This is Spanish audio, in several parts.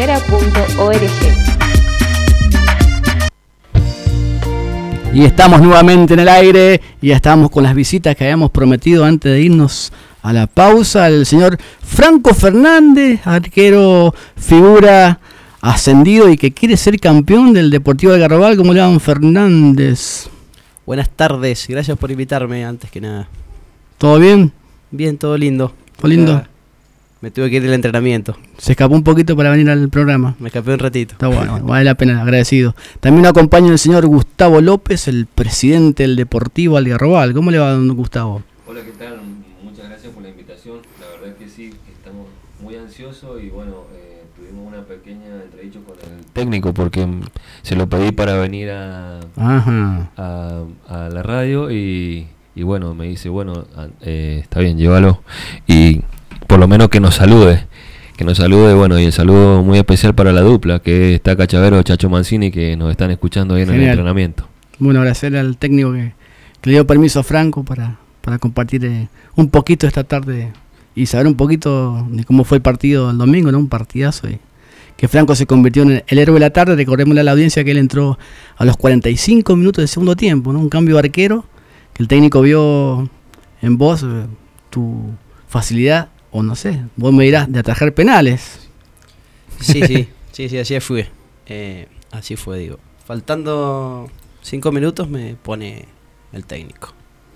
www.radioafuera.org. Y estamos nuevamente en el aire y ya estamos con las visitas que habíamos prometido antes de irnos a la pausa. El señor Franco Fernández, arquero, figura ascendido y que quiere ser campeón del Deportivo de Garrobal. ¿Cómo le van, Fernández? Buenas tardes, gracias por invitarme antes que nada. ¿Todo bien? Bien, todo lindo. ¿Todo lindo? Me tuve que ir del entrenamiento. Se escapó un poquito para venir al programa. Me escapé un ratito. Está bueno, vale la pena, agradecido. También nos acompaña el señor Gustavo López, el presidente del Deportivo Algarrobal. ¿Cómo le va, don Gustavo? Hola, ¿qué tal? Muchas gracias por la invitación. La verdad es que sí, estamos muy ansiosos y bueno, tuvimos una pequeña entredicho con el técnico porque se lo pedí para venir a la radio y bueno, me dice, bueno, está bien, llévalo y por lo menos que nos salude, bueno, y el saludo muy especial para la dupla, que está Cachavero, Chacho Mancini, que nos están escuchando ahí en el entrenamiento. Bueno, agradecerle al técnico que le dio permiso a Franco para compartir un poquito esta tarde y saber un poquito de cómo fue el partido el domingo, ¿no? Un partidazo, y que Franco se convirtió en el héroe de la tarde. Recordémosle a la audiencia que él entró a los 45 minutos del segundo tiempo, ¿no? Un cambio de arquero, que el técnico vio en vos tu facilidad, o no sé, vos me dirás, de atajar penales. Sí, así fue. Así fue, digo. Faltando 5 minutos me pone el técnico.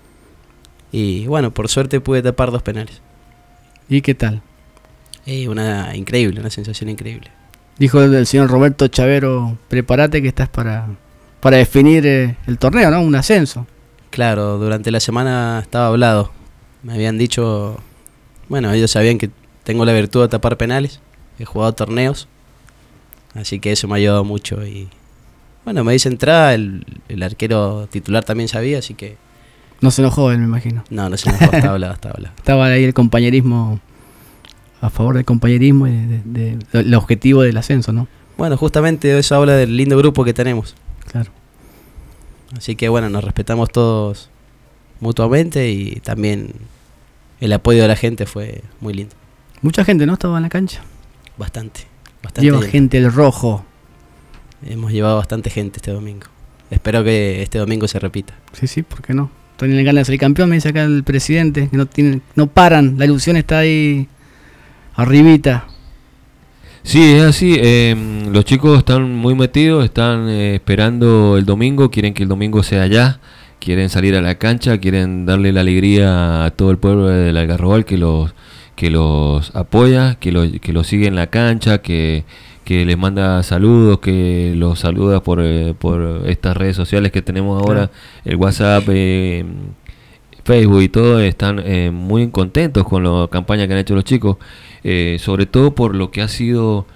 Y bueno, por suerte pude tapar 2 penales. ¿Y qué tal? Una sensación increíble. Dijo el señor Roberto Chavero, prepárate que estás para definir el torneo, ¿no? Un ascenso. Claro, durante la semana estaba hablado. Me habían dicho... Bueno, ellos sabían que tengo la virtud de tapar penales, he jugado torneos, así que eso me ha ayudado mucho. Y bueno, me dice entrada, el arquero titular también sabía, así que... No se enojó él, me imagino. No se enojó, estaba hablado. Estaba ahí el compañerismo, a favor del compañerismo y del objetivo del ascenso, ¿no? Bueno, justamente eso habla del lindo grupo que tenemos. Claro. Así que bueno, nos respetamos todos mutuamente y también... El apoyo de la gente fue muy lindo. Mucha gente, ¿no? Estaba en la cancha. Bastante. Lleva gente el rojo. Hemos llevado bastante gente este domingo. Espero que este domingo se repita. Sí, ¿por qué no? Tienen ganas de salir campeón, me dice acá el presidente, que no paran, la ilusión está ahí arribita. Sí, es así, los chicos están muy metidos, están esperando el domingo, quieren que el domingo sea ya. Quieren salir a la cancha, quieren darle la alegría a todo el pueblo del Algarrobal que los apoya, que los sigue en la cancha, que les manda saludos, que los saluda por estas redes sociales que tenemos ahora, el WhatsApp, Facebook y todo. Están muy contentos con la campaña que han hecho los chicos, sobre todo por lo que ha sido...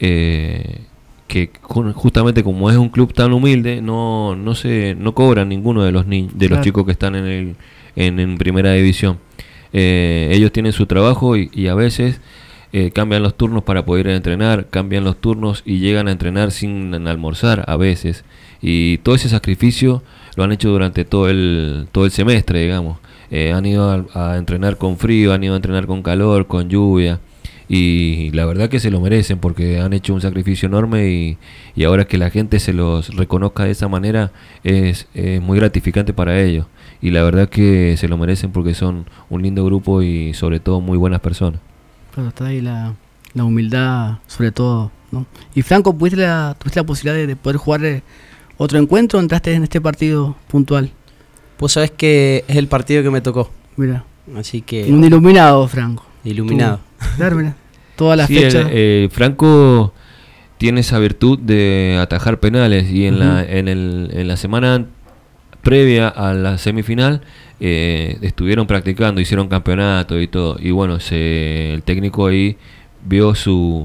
que justamente como es un club tan humilde, no cobran ninguno de los los chicos que están en primera división. Ellos tienen su trabajo y a veces cambian los turnos para poder ir a entrenar, cambian los turnos y llegan a entrenar sin almorzar a veces, y todo ese sacrificio lo han hecho durante todo el semestre, digamos. Han ido a entrenar con frío, han ido a entrenar con calor, con lluvia. Y la verdad que se lo merecen porque han hecho un sacrificio enorme y ahora que la gente se los reconozca de esa manera es muy gratificante para ellos. Y la verdad que se lo merecen porque son un lindo grupo y sobre todo muy buenas personas. Claro, está ahí la humildad sobre todo, ¿no? Y Franco, ¿tuviste la posibilidad de poder jugar otro encuentro o entraste en este partido puntual? Vos sabés que es el partido que me tocó. Mira. Así que... Un iluminado, Franco. Iluminado. Claro, mira. Todas las sí, fechas. Franco tiene esa virtud de atajar penales y en la semana previa a la semifinal estuvieron practicando, hicieron campeonato y todo. Y bueno, el técnico ahí vio su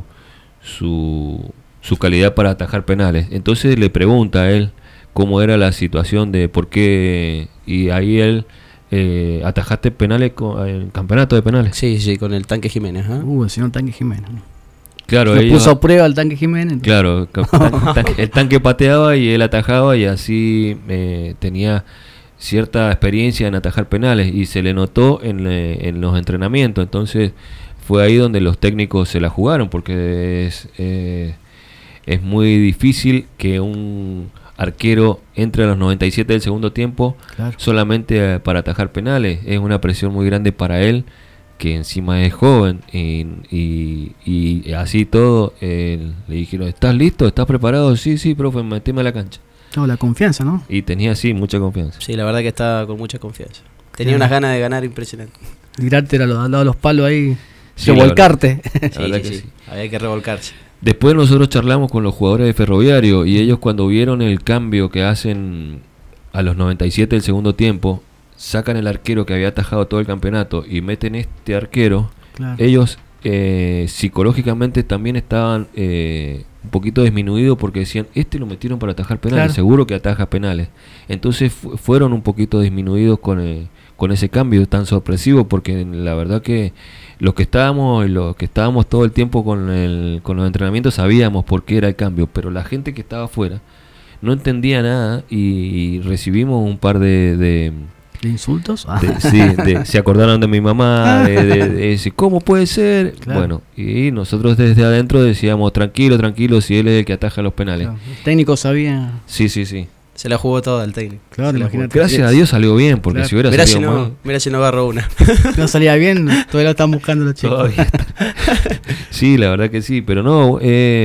calidad para atajar penales. Entonces le pregunta a él cómo era la situación de por qué, y ahí él... atajaste penales con el campeonato de penales. Sí, con el Tanque Jiménez. El señor Tanque Jiménez. Claro, lo puso a prueba el Tanque Jiménez. Claro, el tanque pateaba y él atajaba y así tenía cierta experiencia en atajar penales y se le notó en los entrenamientos. Entonces fue ahí donde los técnicos se la jugaron porque es muy difícil que un arquero entre a los 97 del segundo tiempo Claro. solamente para atajar penales. Es una presión muy grande para él, que encima es joven, y así todo le dijeron, ¿estás listo? ¿Estás preparado? Sí, sí, profe, meteme a la cancha. No, la confianza, ¿no? Y tenía así mucha confianza. Sí, la verdad que estaba con mucha confianza. Tenía Claro. unas ganas de ganar impresionantes. Tirarte al lado de los palos ahí, Sí, revolcarte. La verdad que sí. Había que revolcarse. Después nosotros charlamos con los jugadores de Ferroviario y ellos cuando vieron el cambio que hacen a los 97 del segundo tiempo, sacan el arquero que había atajado todo el campeonato y meten este arquero, Claro. ellos psicológicamente también estaban un poquito disminuidos porque decían, este lo metieron para atajar penales, Claro. seguro que ataja penales. Entonces fueron un poquito disminuidos con ese cambio tan sorpresivo, porque la verdad que los que estábamos todo el tiempo con los entrenamientos sabíamos por qué era el cambio, pero la gente que estaba afuera no entendía nada y recibimos un par de ¿De insultos? se acordaron de mi mamá, de decir, ¿cómo puede ser? Claro. Bueno, y nosotros desde adentro decíamos, tranquilo, tranquilo, si él es el que ataja los penales. Claro. El técnico sabía. Sí, sí, sí. Se la jugó toda el técnico. Claro, Se la imagínate. jugó. Gracias a Dios salió bien, porque Claro. si hubiera Mirá si, salido mal... no agarró una. No salía bien, todavía lo están buscando los chicos. Todavía está. Sí, la verdad que sí, pero no,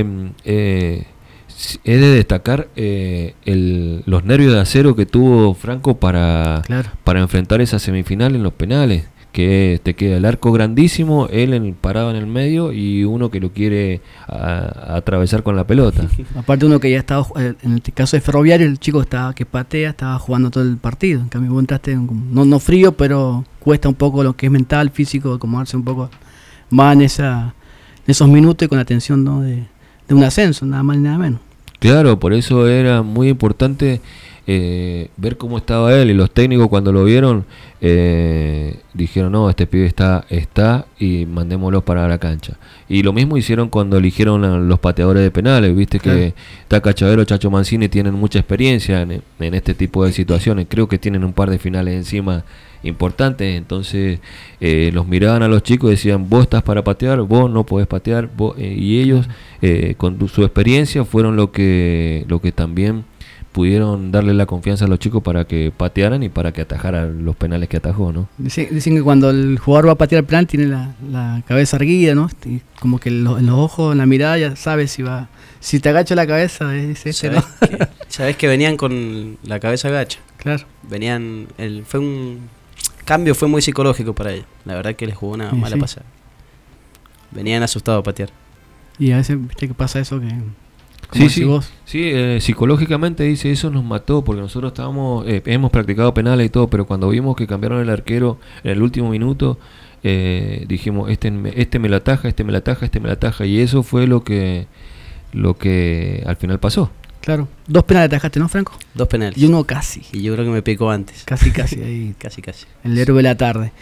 he de destacar los nervios de acero que tuvo Franco para Claro. enfrentar esa semifinal en los penales, que te queda el arco grandísimo, él parado en el medio y uno que lo quiere atravesar con la pelota. Aparte uno que ya estaba, en el caso de Ferroviario, el chico que patea, estaba jugando todo el partido. En cambio vos entraste, no frío, pero cuesta un poco lo que es mental, físico, acomodarse un poco más en esos minutos y con la tensión, ¿no? de un ascenso, nada más ni nada menos. Claro, por eso era muy importante ver cómo estaba él, y los técnicos cuando lo vieron dijeron, no, este pibe está y mandémoslo para la cancha. Y lo mismo hicieron cuando eligieron a los pateadores de penales, viste que Taca Chavero, Chacho Mancini tienen mucha experiencia en este tipo de situaciones, creo que tienen un par de finales encima importantes, entonces los miraban a los chicos y decían, vos estás para patear, vos no podés patear, y ellos con su experiencia fueron lo que también pudieron darle la confianza a los chicos para que patearan y para que atajaran los penales que atajó, ¿no? Dicen que cuando el jugador va a patear el penal tiene la cabeza erguida, ¿no? Y como que en los ojos, en la mirada ya sabes si te agacha la cabeza es ese, ¿no? Sabés que venían con la cabeza gacha. Claro. Fue un cambio, fue muy psicológico para ellos. La verdad que les jugó una mala Sí. pasada. Venían asustados a patear. Y a veces, viste que pasa eso que... Sí, decís sí, vos. sí, psicológicamente dice, eso nos mató, porque nosotros hemos practicado penales y todo, pero cuando vimos que cambiaron el arquero en el último minuto, dijimos, este me la ataja, este me la ataja, este me la ataja, y eso fue lo que al final pasó. Claro. 2 penales atajaste, ¿no, Franco? 2 penales. Y uno casi. Y yo creo que me picó antes. Casi, ahí. Casi. El héroe de la tarde.